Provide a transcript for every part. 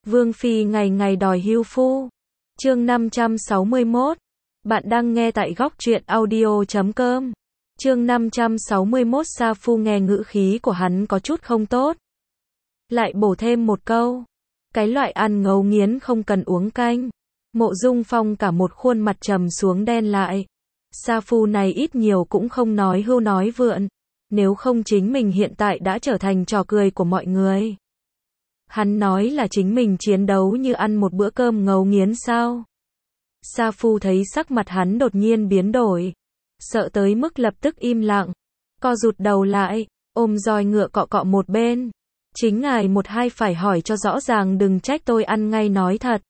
Vương Phi ngày ngày đòi hưu phu. Chương 561. Bạn đang nghe tại góc truyện audio.com. Chương 561. Sa Phu nghe ngữ khí của hắn có chút không tốt, lại bổ thêm một câu. Cái loại ăn ngấu nghiến không cần uống canh. Mộ Dung Phong cả một khuôn mặt trầm xuống đen lại. Sa Phu này ít nhiều cũng không nói hưu nói vượn. Nếu không chính mình hiện tại đã trở thành trò cười của mọi người. Hắn nói là chính mình chiến đấu như ăn một bữa cơm ngấu nghiến sao? Sa Phu thấy sắc mặt hắn đột nhiên biến đổi, sợ tới mức lập tức im lặng, co rụt đầu lại, ôm roi ngựa cọ cọ một bên. Chính ngài một hai phải hỏi cho rõ ràng, đừng trách tôi ăn ngay nói thật.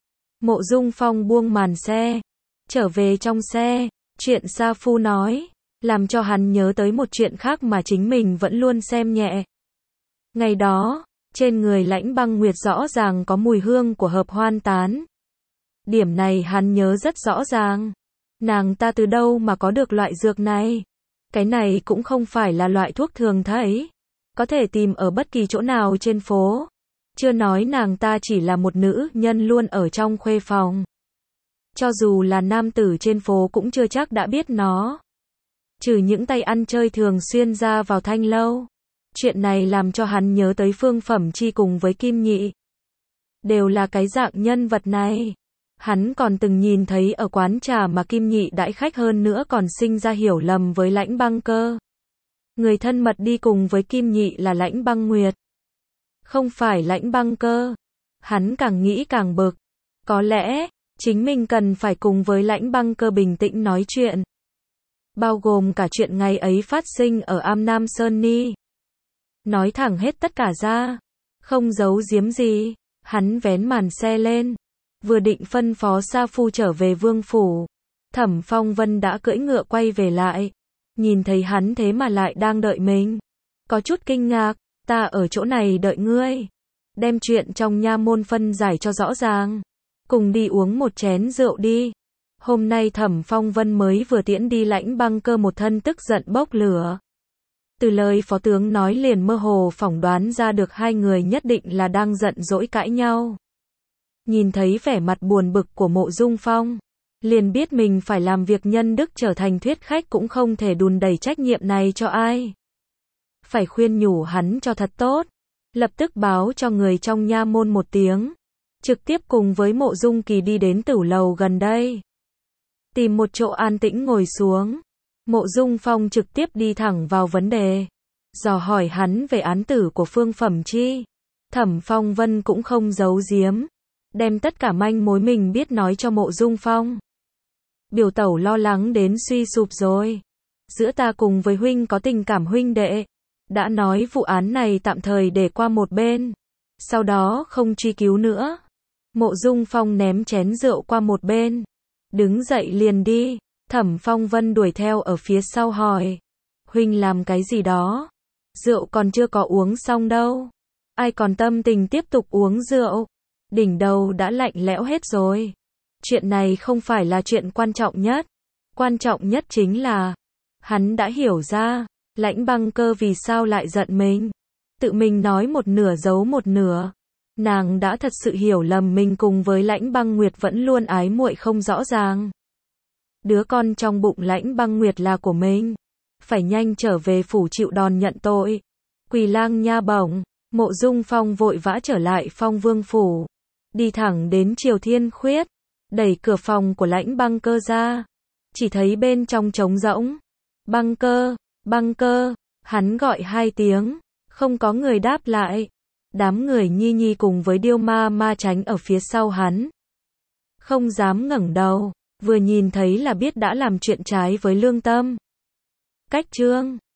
Mộ Dung Phong buông màn xe, trở về trong xe. Chuyện Sa Phu nói làm cho hắn nhớ tới một chuyện khác mà chính mình vẫn luôn xem nhẹ. Ngày đó, trên người Lãnh Băng Nguyệt rõ ràng có mùi hương của hợp hoan tán. Điểm này hắn nhớ rất rõ ràng. Nàng ta từ đâu mà có được loại dược này? Cái này cũng không phải là loại thuốc thường thấy, có thể tìm ở bất kỳ chỗ nào trên phố. Chưa nói nàng ta chỉ là một nữ nhân luôn ở trong khuê phòng. Cho dù là nam tử trên phố cũng chưa chắc đã biết nó. Trừ những tay ăn chơi thường xuyên ra vào thanh lâu. Chuyện này làm cho hắn nhớ tới Phương Phẩm Chi cùng với Kim Nhị. Đều là cái dạng nhân vật này. Hắn còn từng nhìn thấy ở quán trà mà Kim Nhị đãi khách, hơn nữa còn sinh ra hiểu lầm với Lãnh Băng Cơ. Người thân mật đi cùng với Kim Nhị là Lãnh Băng Nguyệt, không phải Lãnh Băng Cơ. Hắn càng nghĩ càng bực. Có lẽ, chính mình cần phải cùng với Lãnh Băng Cơ bình tĩnh nói chuyện. Bao gồm cả chuyện ngày ấy phát sinh ở Am Nam Sơn Ni. Nói thẳng hết tất cả ra, không giấu giếm gì. Hắn vén màn xe lên, vừa định phân phó Sa Phu trở về vương phủ. Thẩm Phong Vân đã cưỡi ngựa quay về lại. Nhìn thấy hắn thế mà lại đang đợi mình, có chút kinh ngạc. Ta ở chỗ này đợi ngươi, đem chuyện trong nha môn phân giải cho rõ ràng. Cùng đi uống một chén rượu đi. Hôm nay Thẩm Phong Vân mới vừa tiễn đi Lãnh Băng Cơ, một thân tức giận bốc lửa. Từ lời phó tướng nói liền mơ hồ phỏng đoán ra được hai người nhất định là đang giận dỗi cãi nhau. Nhìn thấy vẻ mặt buồn bực của Mộ Dung Phong, liền biết mình phải làm việc nhân đức, trở thành thuyết khách cũng không thể đùn đẩy trách nhiệm này cho ai. Phải khuyên nhủ hắn cho thật tốt. Lập tức báo cho người trong nha môn một tiếng, trực tiếp cùng với Mộ Dung Kỳ đi đến tử lầu gần đây. Tìm một chỗ an tĩnh ngồi xuống. Mộ Dung Phong trực tiếp đi thẳng vào vấn đề, dò hỏi hắn về án tử của Phương Phẩm Chi. Thẩm Phong Vân cũng không giấu giếm, đem tất cả manh mối mình biết nói cho Mộ Dung Phong. Biểu tẩu lo lắng đến suy sụp rồi. Giữa ta cùng với huynh có tình cảm huynh đệ, đã nói vụ án này tạm thời để qua một bên, sau đó không truy cứu nữa. Mộ Dung Phong ném chén rượu qua một bên, đứng dậy liền đi. Thẩm Phong Vân đuổi theo ở phía sau hỏi, huynh làm cái gì đó? Rượu còn chưa có uống xong đâu. Ai còn tâm tình tiếp tục uống rượu? Đỉnh đầu đã lạnh lẽo hết rồi. Chuyện này không phải là chuyện quan trọng nhất. Quan trọng nhất chính là, hắn đã hiểu ra, Lãnh Băng Cơ vì sao lại giận mình. Tự mình nói một nửa giấu một nửa. Nàng đã thật sự hiểu lầm mình cùng với Lãnh Băng Nguyệt vẫn luôn ái muội không rõ ràng. Đứa con trong bụng Lãnh Băng Nguyệt là của mình, phải nhanh trở về phủ chịu đòn nhận tội. Quỳ lang nha bổng. Mộ Dung Phong vội vã trở lại Phong Vương phủ, đi thẳng đến Triều Thiên Khuyết, đẩy cửa phòng của Lãnh Băng Cơ ra, chỉ thấy bên trong trống rỗng. Băng Cơ, Băng Cơ, hắn gọi hai tiếng, không có người đáp lại. Đám người Nhi Nhi cùng với Điêu Ma Ma tránh ở phía sau hắn, không dám ngẩng đầu, vừa nhìn thấy là biết đã làm chuyện trái với lương tâm. Cách chương